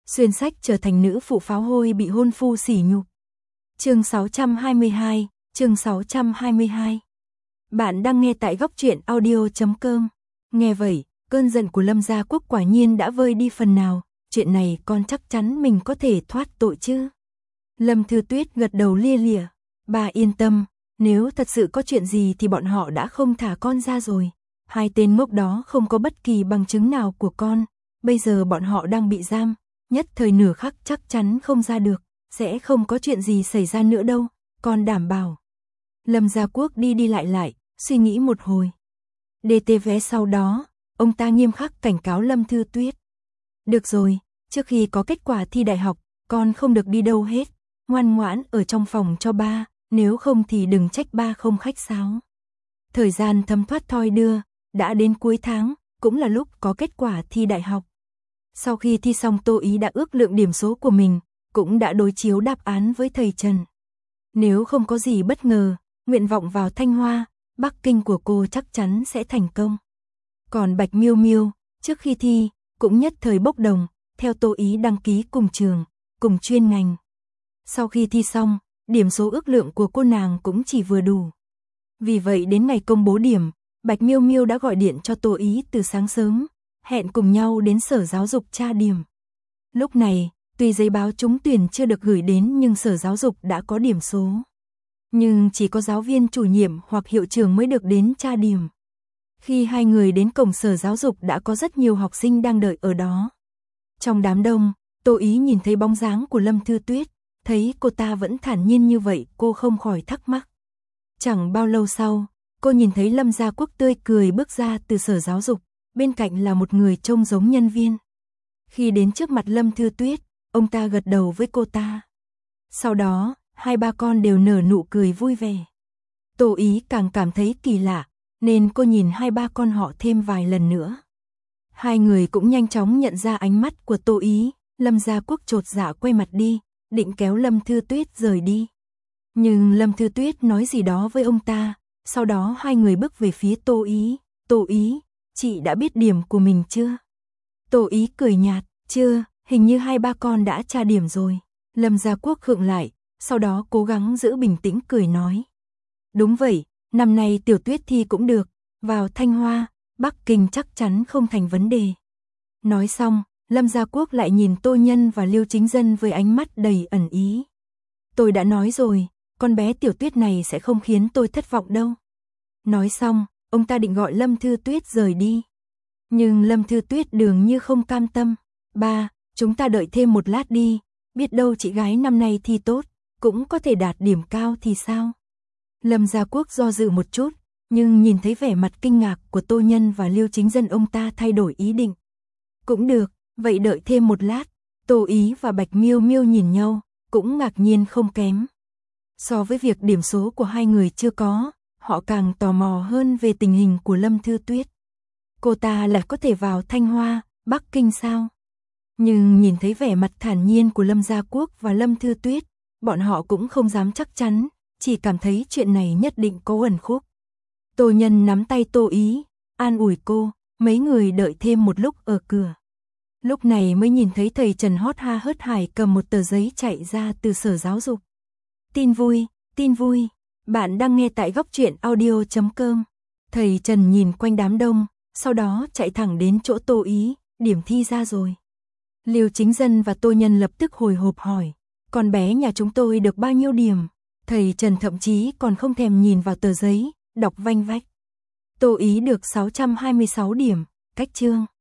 xuyên sách trở thành nữ phụ pháo hôi bị hôn phu sỉ nhục. Chương 622, chương 622. Bạn đang nghe tại góc truyện audio.com. Nghe vậy, cơn giận của Lâm Gia Quốc quả nhiên đã vơi đi phần nào, chuyện này con chắc chắn mình có thể thoát tội chứ. Lâm Thư Tuyết gật đầu lia lịa, bà yên tâm, nếu thật sự có chuyện gì thì bọn họ đã không thả con ra rồi. Hai tên ngốc đó không có bất kỳ bằng chứng nào của con, bây giờ bọn họ đang bị giam, nhất thời nửa khắc chắc chắn không ra được, sẽ không có chuyện gì xảy ra nữa đâu, con đảm bảo. Lâm Gia Quốc đi đi lại, suy nghĩ một hồi. DTV sau đó, ông ta nghiêm khắc cảnh cáo Lâm Thư Tuyết. Được rồi, trước khi có kết quả thi đại học, con không được đi đâu hết, ngoan ngoãn ở trong phòng cho ba, nếu không thì đừng trách ba không khách sáo. Thời gian thấm thoát thoi đưa, đã đến cuối tháng, cũng là lúc có kết quả thi đại học. Sau khi thi xong Tô Ý đã ước lượng điểm số của mình, cũng đã đối chiếu đáp án với thầy Trần. Nếu không có gì bất ngờ, nguyện vọng vào Thanh Hoa, Bắc Kinh của cô chắc chắn sẽ thành công. Còn Bạch Miêu Miêu, trước khi thi, cũng nhất thời bốc đồng, theo Tô Ý đăng ký cùng trường, cùng chuyên ngành. Sau khi thi xong, điểm số ước lượng của cô nàng cũng chỉ vừa đủ. Vì vậy đến ngày công bố điểm, Bạch Miêu Miêu đã gọi điện cho Tô Ý từ sáng sớm, hẹn cùng nhau đến Sở Giáo dục tra điểm. Lúc này, tuy giấy báo trúng tuyển chưa được gửi đến nhưng Sở Giáo dục đã có điểm số. Nhưng chỉ có giáo viên chủ nhiệm hoặc hiệu trưởng mới được đến tra điểm. Khi hai người đến cổng Sở Giáo dục đã có rất nhiều học sinh đang đợi ở đó. Trong đám đông, Tô Ý nhìn thấy bóng dáng của Lâm Thư Tuyết, thấy cô ta vẫn thản nhiên như vậy, cô không khỏi thắc mắc. Chẳng bao lâu sau, cô nhìn thấy Lâm Gia Quốc tươi cười bước ra từ Sở Giáo dục, bên cạnh là một người trông giống nhân viên. Khi đến trước mặt Lâm Thư Tuyết, ông ta gật đầu với cô ta. Sau đó, hai ba con đều nở nụ cười vui vẻ. Tô Ý càng cảm thấy kỳ lạ, nên cô nhìn hai ba con họ thêm vài lần nữa. Hai người cũng nhanh chóng nhận ra ánh mắt của Tô Ý, Lâm Gia Quốc chột dạ quay mặt đi, định kéo Lâm Thư Tuyết rời đi. Nhưng Lâm Thư Tuyết nói gì đó với ông ta, sau đó hai người bước về phía Tô Ý. Tô Ý, chị đã biết điểm của mình chưa? Tô Ý cười nhạt, chưa, hình như hai ba con đã tra điểm rồi. Lâm Gia Quốc khựng lại, sau đó cố gắng giữ bình tĩnh cười nói. Đúng vậy, năm nay Tiểu Tuyết thi cũng được, vào Thanh Hoa, Bắc Kinh chắc chắn không thành vấn đề. Nói xong, Lâm Gia Quốc lại nhìn Tô Nhân và Liêu Chính Dân với ánh mắt đầy ẩn ý. Tôi đã nói rồi, con bé Tiểu Tuyết này sẽ không khiến tôi thất vọng đâu. Nói xong, ông ta định gọi Lâm Thư Tuyết rời đi. Nhưng Lâm Thư Tuyết dường như không cam tâm. Ba, chúng ta đợi thêm một lát đi, biết đâu chị gái năm nay thi tốt, cũng có thể đạt điểm cao thì sao? Lâm Gia Quốc do dự một chút, nhưng nhìn thấy vẻ mặt kinh ngạc của Tô Nhân và Liêu Chính Dân ông ta thay đổi ý định. Cũng được, vậy đợi thêm một lát. Tô Ý và Bạch Miêu Miêu nhìn nhau, cũng ngạc nhiên không kém. So với việc điểm số của hai người chưa có, họ càng tò mò hơn về tình hình của Lâm Thư Tuyết. Cô ta lại có thể vào Thanh Hoa, Bắc Kinh sao? Nhưng nhìn thấy vẻ mặt thản nhiên của Lâm Gia Quốc và Lâm Thư Tuyết, bọn họ cũng không dám chắc chắn, chỉ cảm thấy chuyện này nhất định có uẩn khúc. Tô Nhân nắm tay Tô Ý, an ủi cô, mấy người đợi thêm một lúc ở cửa. Lúc này mới nhìn thấy thầy Trần hót ha hớt hải cầm một tờ giấy chạy ra từ Sở Giáo dục. Tin vui, bạn đang nghe tại góc truyện audio.com. Thầy Trần nhìn quanh đám đông, sau đó chạy thẳng đến chỗ Tô Ý, điểm thi ra rồi. Liêu Chính Dân và Tô Nhân lập tức hồi hộp hỏi, con bé nhà chúng tôi được bao nhiêu điểm? Thầy Trần thậm chí còn không thèm nhìn vào tờ giấy, đọc vanh vách. Tô Ý được 626 điểm, cách chương.